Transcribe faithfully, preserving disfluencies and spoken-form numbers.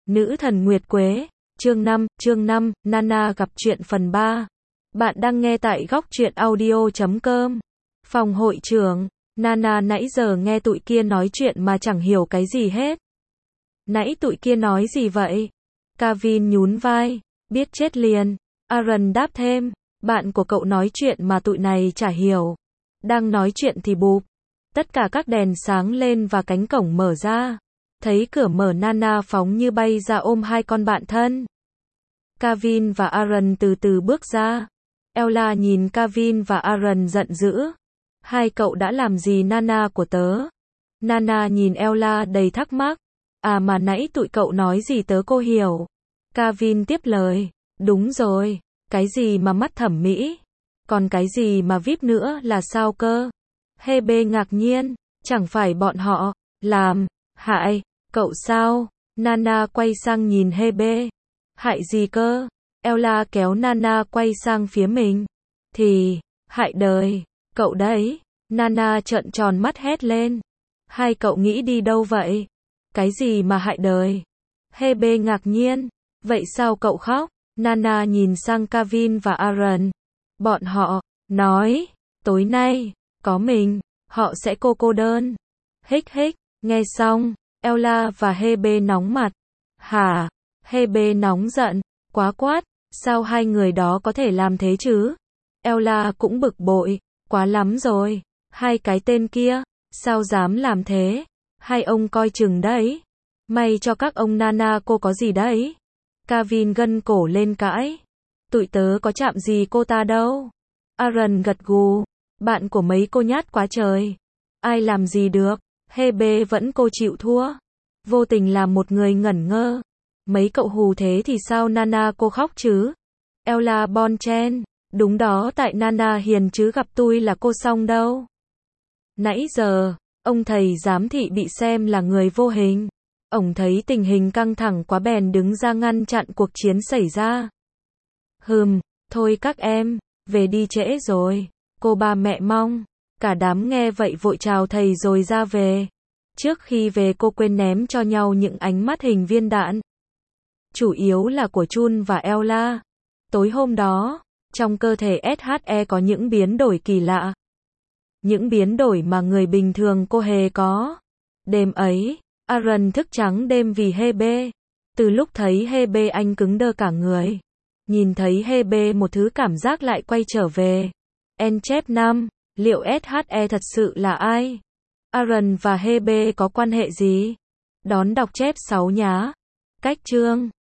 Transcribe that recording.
Nữ thần Nguyệt Quế, chương năm, chương năm, Nana gặp chuyện phần ba. Bạn đang nghe tại góc truyện audio chấm com. Phòng hội trưởng, Nana nãy giờ nghe tụi kia nói chuyện mà chẳng hiểu cái gì hết. Nãy tụi kia nói gì vậy? Kevin nhún vai, biết chết liền. Aaron đáp thêm, bạn của cậu nói chuyện mà tụi này chả hiểu. Đang nói chuyện thì bụp. Tất cả các đèn sáng lên và cánh cổng mở ra. Thấy cửa mở, Nana phóng như bay ra ôm hai con bạn thân. Kevin và Aaron từ từ bước ra. Ella nhìn Kevin và Aaron giận dữ. Hai cậu đã làm gì Nana của tớ? Nana nhìn Ella đầy thắc mắc. À mà nãy tụi cậu nói gì tớ cô hiểu. Kevin tiếp lời. Đúng rồi, cái gì mà mắt thẩm mỹ? Còn cái gì mà víp nữa là sao cơ? Hebe ngạc nhiên, chẳng phải bọn họ làm hại cậu sao? Nana quay sang nhìn Hebe. Hại gì cơ? Ella kéo Nana quay sang phía mình. Thì, hại đời cậu đấy. Nana trợn tròn mắt hét lên. Hai cậu nghĩ đi đâu vậy? Cái gì mà hại đời? Hebe ngạc nhiên. Vậy sao cậu khóc? Nana nhìn sang Kevin và Aaron. Bọn họ nói, tối nay, có mình, họ sẽ cô cô đơn. Hích hích, nghe xong, Ella và Hebe nóng mặt. Hả? Hebe nóng giận, quá quát, sao hai người đó có thể làm thế chứ? Ella cũng bực bội, quá lắm rồi, hai cái tên kia, sao dám làm thế? Hai ông coi chừng đấy. May cho các ông Nana cô có gì đấy? Kevin gân cổ lên cãi. Tụi tớ có chạm gì cô ta đâu. Aaron gật gù. Bạn của mấy cô nhát quá trời. Ai làm gì được. Hebe vẫn cô chịu thua. Vô tình làm một người ngẩn ngơ. Mấy cậu hù thế thì sao Nana cô khóc chứ? Ella bon chen. Đúng đó, tại Nana hiền chứ gặp tôi là cô xong đâu. Nãy giờ, ông thầy giám thị bị xem là người vô hình. Ông thấy tình hình căng thẳng quá bèn đứng ra ngăn chặn cuộc chiến xảy ra. Hừm, thôi các em, về đi trễ rồi. Cô ba mẹ mong. Cả đám nghe vậy vội chào thầy rồi ra về. Trước khi về cô quên ném cho nhau những ánh mắt hình viên đạn. Chủ yếu là của Chun và Ella. Tối hôm đó, trong cơ thể ét hát e có những biến đổi kỳ lạ. Những biến đổi mà người bình thường cô hề có. Đêm ấy, Aaron thức trắng đêm vì Hebe. Từ lúc thấy Hebe anh cứng đơ cả người. Nhìn thấy Hebe một thứ cảm giác lại quay trở về. En chép năm, liệu ét hát e thật sự là ai? Aaron và Hebe có quan hệ gì? Đón đọc chép sáu nhá. Cách chương